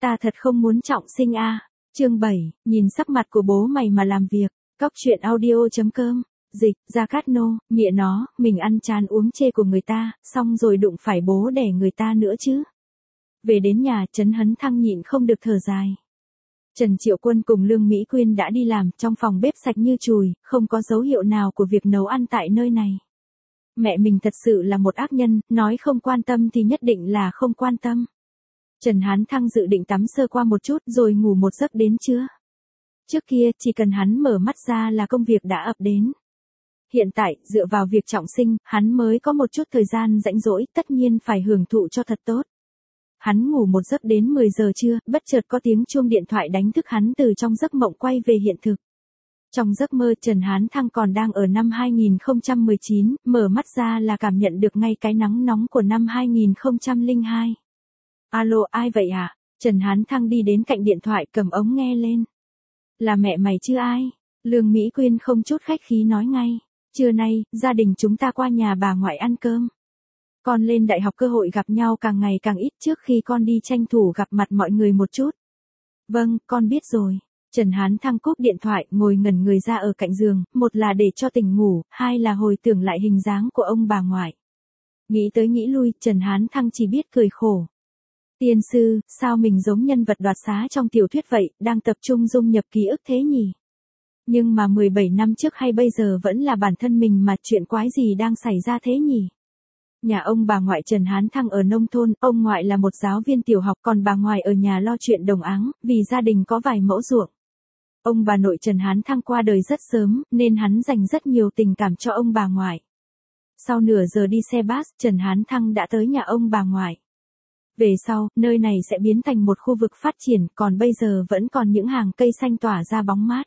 Ta thật không muốn trọng sinh a. Chương 7, nhìn sắc mặt của bố mày mà làm việc. Cóc truyện audio.com. Dịch, Gia Cát Nô, mẹ nó, mình ăn chán uống chê của người ta, xong rồi đụng phải bố đẻ người ta nữa chứ. Về đến nhà, Trấn Hấn Thăng nhịn không được thở dài. Trần Triệu Quân cùng Lương Mỹ Quyên đã đi làm, trong phòng bếp sạch như chùi, không có dấu hiệu nào của việc nấu ăn tại nơi này. Mẹ mình thật sự là một ác nhân, nói không quan tâm thì nhất định là không quan tâm. Trần Hán Thăng dự định tắm sơ qua một chút rồi ngủ một giấc đến trưa. Trước kia, chỉ cần hắn mở mắt ra là công việc đã ập đến. Hiện tại, dựa vào việc trọng sinh, hắn mới có một chút thời gian rảnh rỗi, tất nhiên phải hưởng thụ cho thật tốt. Hắn ngủ một giấc đến 10 giờ trưa, bất chợt có tiếng chuông điện thoại đánh thức hắn từ trong giấc mộng quay về hiện thực. Trong giấc mơ, Trần Hán Thăng còn đang ở năm 2019, mở mắt ra là cảm nhận được ngay cái nắng nóng của năm 2002. Alo, ai vậy à? Trần Hán Thăng đi đến cạnh điện thoại cầm ống nghe lên. Là mẹ mày chứ ai? Lương Mỹ Quyên không chút khách khí nói ngay. Trưa nay, gia đình chúng ta qua nhà bà ngoại ăn cơm. Con lên đại học cơ hội gặp nhau càng ngày càng ít, trước khi con đi tranh thủ gặp mặt mọi người một chút. Vâng, con biết rồi. Trần Hán Thăng cúp điện thoại, ngồi ngẩn người ra ở cạnh giường, một là để cho tỉnh ngủ, hai là hồi tưởng lại hình dáng của ông bà ngoại. Nghĩ tới nghĩ lui, Trần Hán Thăng chỉ biết cười khổ. Tiên sư, sao mình giống nhân vật đoạt xá trong tiểu thuyết vậy, đang tập trung dung nhập ký ức thế nhỉ? Nhưng mà 17 năm trước hay bây giờ vẫn là bản thân mình mà chuyện quái gì đang xảy ra thế nhỉ? Nhà ông bà ngoại Trần Hán Thăng ở nông thôn, ông ngoại là một giáo viên tiểu học còn bà ngoại ở nhà lo chuyện đồng áng, vì gia đình có vài mẫu ruộng. Ông bà nội Trần Hán Thăng qua đời rất sớm, nên hắn dành rất nhiều tình cảm cho ông bà ngoại. Sau nửa giờ đi xe bus, Trần Hán Thăng đã tới nhà ông bà ngoại. Về sau, nơi này sẽ biến thành một khu vực phát triển, còn bây giờ vẫn còn những hàng cây xanh tỏa ra bóng mát.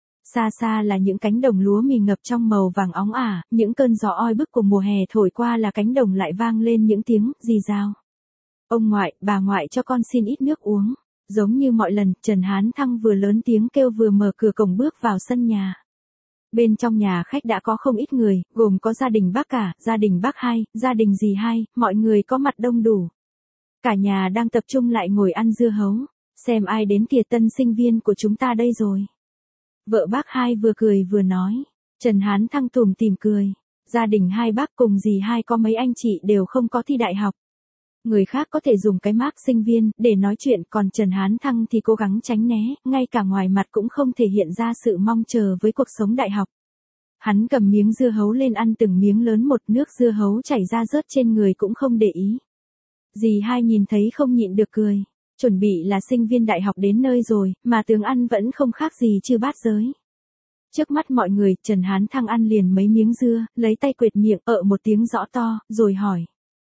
Xa xa là những cánh đồng lúa mì ngập trong màu vàng óng ả, những cơn gió oi bức của mùa hè thổi qua là cánh đồng lại vang lên những tiếng rì rào. Ông ngoại, bà ngoại cho con xin ít nước uống. Giống như mọi lần, Trần Hán Thăng vừa lớn tiếng kêu vừa mở cửa cổng bước vào sân nhà. Bên trong nhà khách đã có không ít người, gồm có gia đình bác cả, gia đình bác hai, gia đình dì hai, mọi người có mặt đông đủ. Cả nhà đang tập trung lại ngồi ăn dưa hấu, xem ai đến kìa, tân sinh viên của chúng ta đây rồi. Vợ bác hai vừa cười vừa nói. Trần Hán Thăng tủm tỉm cười. Gia đình hai bác cùng dì hai có mấy anh chị đều không có thi đại học. Người khác có thể dùng cái mác sinh viên để nói chuyện, còn Trần Hán Thăng thì cố gắng tránh né, ngay cả ngoài mặt cũng không thể hiện ra sự mong chờ với cuộc sống đại học. Hắn cầm miếng dưa hấu lên ăn từng miếng lớn một, nước dưa hấu chảy ra rớt trên người cũng không để ý. Dì hai nhìn thấy không nhịn được cười. Chuẩn bị là sinh viên đại học đến nơi rồi, mà tướng ăn vẫn không khác gì chư bát giới. Trước mắt mọi người, Trần Hán Thăng ăn liền mấy miếng dưa, lấy tay quệt miệng, một tiếng rõ to, rồi hỏi.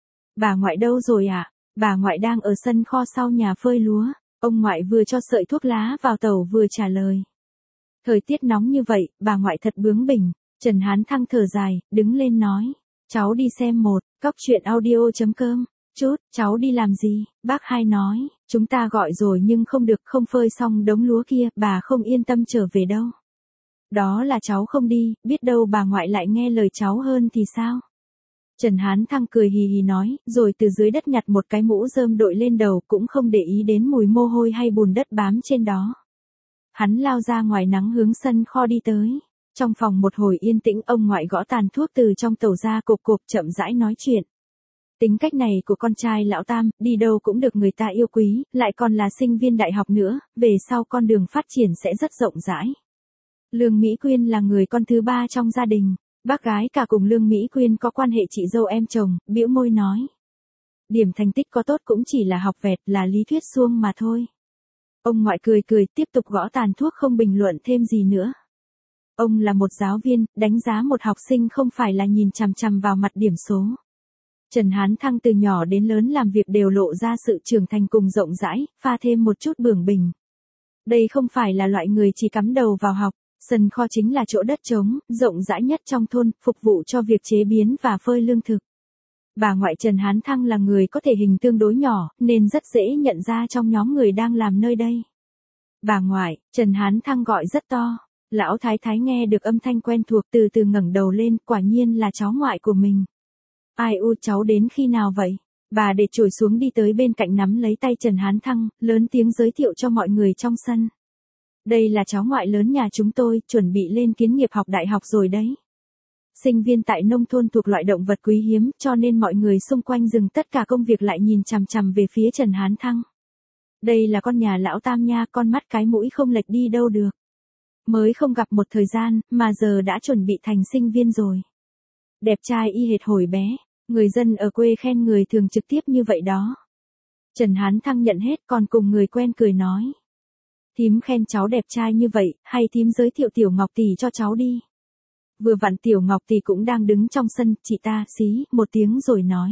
Bà ngoại đâu rồi ạ? Bà ngoại đang ở sân kho sau nhà phơi lúa. Ông ngoại vừa cho sợi thuốc lá vào tẩu vừa trả lời. Thời tiết nóng như vậy, bà ngoại thật bướng bỉnh. Trần Hán Thăng thở dài, đứng lên nói. Cháu đi xem một, cóc truyện audio.com. Chút, cháu đi làm gì? Bác hai nói, chúng ta gọi rồi nhưng không được, không phơi xong đống lúa kia, bà không yên tâm trở về đâu. Đó là cháu không đi, biết đâu bà ngoại lại nghe lời cháu hơn thì sao? Trần Hán Thăng cười hì hì nói, rồi từ dưới đất nhặt một cái mũ rơm đội lên đầu, cũng không để ý đến mùi mồ hôi hay bùn đất bám trên đó. Hắn lao ra ngoài nắng hướng sân kho đi tới. Trong phòng một hồi yên tĩnh, ông ngoại gõ tàn thuốc từ trong tẩu ra cộp cộp chậm rãi nói chuyện. Tính cách này của con trai lão Tam, đi đâu cũng được người ta yêu quý, lại còn là sinh viên đại học nữa, về sau con đường phát triển sẽ rất rộng rãi. Lương Mỹ Quyên là người con thứ ba trong gia đình, bác gái cả cùng Lương Mỹ Quyên có quan hệ chị dâu em chồng, bĩu môi nói. Điểm thành tích có tốt cũng chỉ là học vẹt, là lý thuyết suông mà thôi. Ông ngoại cười cười, tiếp tục gõ tàn thuốc không bình luận thêm gì nữa. Ông là một giáo viên, đánh giá một học sinh không phải là nhìn chằm chằm vào mặt điểm số. Trần Hán Thăng từ nhỏ đến lớn làm việc đều lộ ra sự trưởng thành cùng rộng rãi, pha thêm một chút bướng bỉnh. Đây không phải là loại người chỉ cắm đầu vào học, sân kho chính là chỗ đất trống, rộng rãi nhất trong thôn, phục vụ cho việc chế biến và phơi lương thực. Bà ngoại Trần Hán Thăng là người có thể hình tương đối nhỏ, nên rất dễ nhận ra trong nhóm người đang làm nơi đây. Bà ngoại, Trần Hán Thăng gọi rất to. Lão thái thái nghe được âm thanh quen thuộc từ từ ngẩng đầu lên, quả nhiên là cháu ngoại của mình. Ai u, cháu đến khi nào vậy? Bà để chổi xuống đi tới bên cạnh nắm lấy tay Trần Hán Thăng, lớn tiếng giới thiệu cho mọi người trong sân. Đây là cháu ngoại lớn nhà chúng tôi, chuẩn bị lên kiến nghiệp học đại học rồi đấy. Sinh viên tại nông thôn thuộc loại động vật quý hiếm, cho nên mọi người xung quanh dừng tất cả công việc lại nhìn chằm chằm về phía Trần Hán Thăng. Đây là con nhà lão Tam nha, con mắt cái mũi không lệch đi đâu được. Mới không gặp một thời gian, mà giờ đã chuẩn bị thành sinh viên rồi. Đẹp trai y hệt hồi bé, người dân ở quê khen người thường trực tiếp như vậy đó. Trần Hán Thăng nhận hết còn cùng người quen cười nói. Thím khen cháu đẹp trai như vậy, hay thím giới thiệu Tiểu Ngọc Tỷ cho cháu đi. Vừa vặn Tiểu Ngọc Tỷ cũng đang đứng trong sân, chị ta xí một tiếng rồi nói.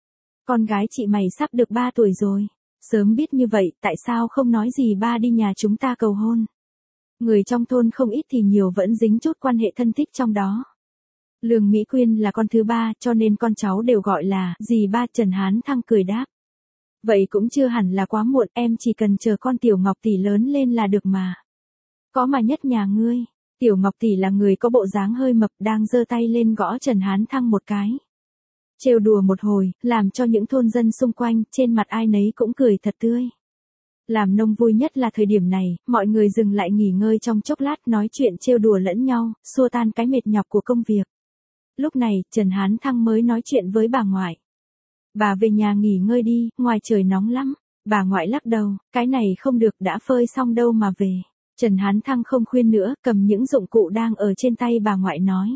Con gái chị mày sắp được 3 tuổi rồi, sớm biết như vậy tại sao không nói gì ba đi nhà chúng ta cầu hôn. Người trong thôn không ít thì nhiều vẫn dính chút quan hệ thân thích trong đó. Lương Mỹ Quyên là con thứ 3 cho nên con cháu đều gọi là dì ba. Trần Hán Thăng cười đáp. Vậy cũng chưa hẳn là quá muộn, em chỉ cần chờ con Tiểu Ngọc Tỷ lớn lên là được mà. Có mà nhất nhà ngươi. Tiểu Ngọc Tỷ là người có bộ dáng hơi mập, đang giơ tay lên gõ Trần Hán Thăng một cái. Trêu đùa một hồi, làm cho những thôn dân xung quanh, trên mặt ai nấy cũng cười thật tươi. Làm nông vui nhất là thời điểm này, mọi người dừng lại nghỉ ngơi trong chốc lát nói chuyện trêu đùa lẫn nhau, xua tan cái mệt nhọc của công việc. Lúc này, Trần Hán Thăng mới nói chuyện với bà ngoại. Bà về nhà nghỉ ngơi đi, ngoài trời nóng lắm. Bà ngoại lắc đầu, cái này không được, đã phơi xong đâu mà về. Trần Hán Thăng không khuyên nữa, cầm những dụng cụ đang ở trên tay bà ngoại nói.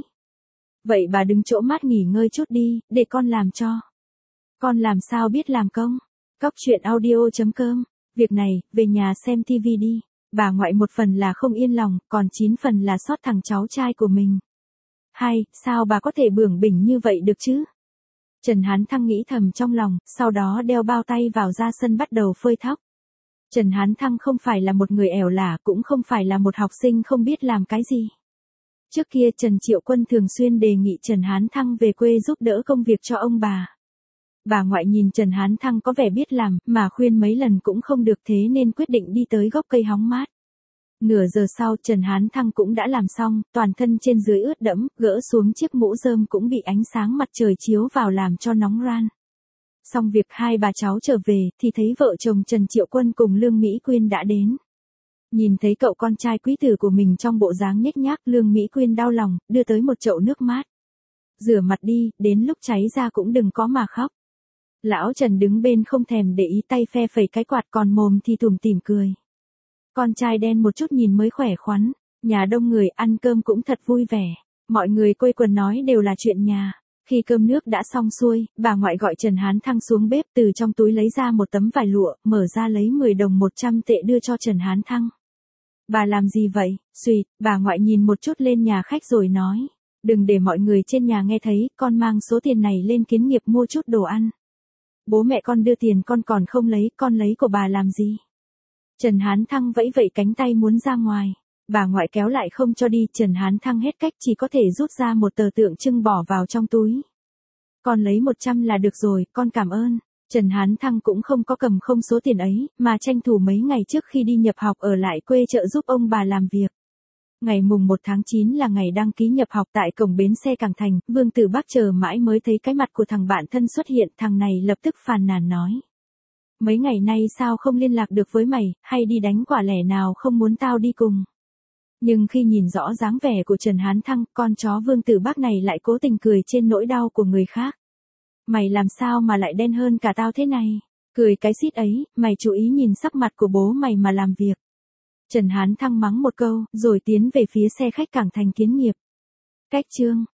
Vậy bà đứng chỗ mát nghỉ ngơi chút đi, để con làm cho. Con làm sao biết làm công? Cóc truyện audio.com. Việc này, về nhà xem tivi đi. Bà ngoại một phần là không yên lòng, còn 9 phần là xót thằng cháu trai của mình. Hay, sao bà có thể bướng bỉnh như vậy được chứ? Trần Hán Thăng nghĩ thầm trong lòng, sau đó đeo bao tay vào ra sân bắt đầu phơi thóc. Trần Hán Thăng không phải là một người ẻo lả, cũng không phải là một học sinh không biết làm cái gì. Trước kia Trần Triệu Quân thường xuyên đề nghị Trần Hán Thăng về quê giúp đỡ công việc cho ông bà. Bà ngoại nhìn Trần Hán Thăng có vẻ biết làm, mà khuyên mấy lần cũng không được, thế nên quyết định đi tới gốc cây hóng mát. Nửa giờ sau Trần Hán Thăng cũng đã làm xong, toàn thân trên dưới ướt đẫm, gỡ xuống chiếc mũ rơm cũng bị ánh sáng mặt trời chiếu vào làm cho nóng ran. Xong việc hai bà cháu trở về, thì thấy vợ chồng Trần Triệu Quân cùng Lương Mỹ Quyên đã đến. Nhìn thấy cậu con trai quý tử của mình trong bộ dáng nhếch nhác, Lương Mỹ Quyên đau lòng, đưa tới một chậu nước mát. Rửa mặt đi, đến lúc cháy ra cũng đừng có mà khóc. Lão Trần đứng bên không thèm để ý, tay phe phẩy cái quạt, còn mồm thì tủm tỉm cười. Con trai đen một chút nhìn mới khỏe khoắn, nhà đông người ăn cơm cũng thật vui vẻ. Mọi người quây quần nói đều là chuyện nhà. Khi cơm nước đã xong xuôi, bà ngoại gọi Trần Hán Thăng xuống bếp, từ trong túi lấy ra một tấm vải lụa, mở ra lấy 10 đồng 100 tệ đưa cho Trần Hán Thăng. Bà làm gì vậy? Xùi, bà ngoại nhìn một chút lên nhà khách rồi nói. Đừng để mọi người trên nhà nghe thấy, con mang số tiền này lên kiến nghiệp mua chút đồ ăn. Bố mẹ con đưa tiền con còn không lấy, con lấy của bà làm gì? Trần Hán Thăng vẫy vẫy cánh tay muốn ra ngoài. Bà ngoại kéo lại không cho đi, Trần Hán Thăng hết cách chỉ có thể rút ra một tờ tượng trưng bỏ vào trong túi. Con lấy 100 là được rồi, con cảm ơn. Trần Hán Thăng cũng không có cầm không số tiền ấy, mà tranh thủ mấy ngày trước khi đi nhập học ở lại quê trợ giúp ông bà làm việc. Ngày mùng 1 tháng 9 là ngày đăng ký nhập học tại cổng bến xe Cảng Thành, Vương Tử Bắc chờ mãi mới thấy cái mặt của thằng bạn thân xuất hiện, thằng này lập tức phàn nàn nói. Mấy ngày nay sao không liên lạc được với mày, hay đi đánh quả lẻ nào không muốn tao đi cùng. Nhưng khi nhìn rõ dáng vẻ của Trần Hán Thăng, con chó Vương Tử Bắc này lại cố tình cười trên nỗi đau của người khác. Mày làm sao mà lại đen hơn cả tao thế này? Cười cái xít ấy, mày chú ý nhìn sắc mặt của bố mày mà làm việc. Trần Hán Thăng mắng một câu, rồi tiến về phía xe khách Cảng Thành kiến nghiệp. Cách chương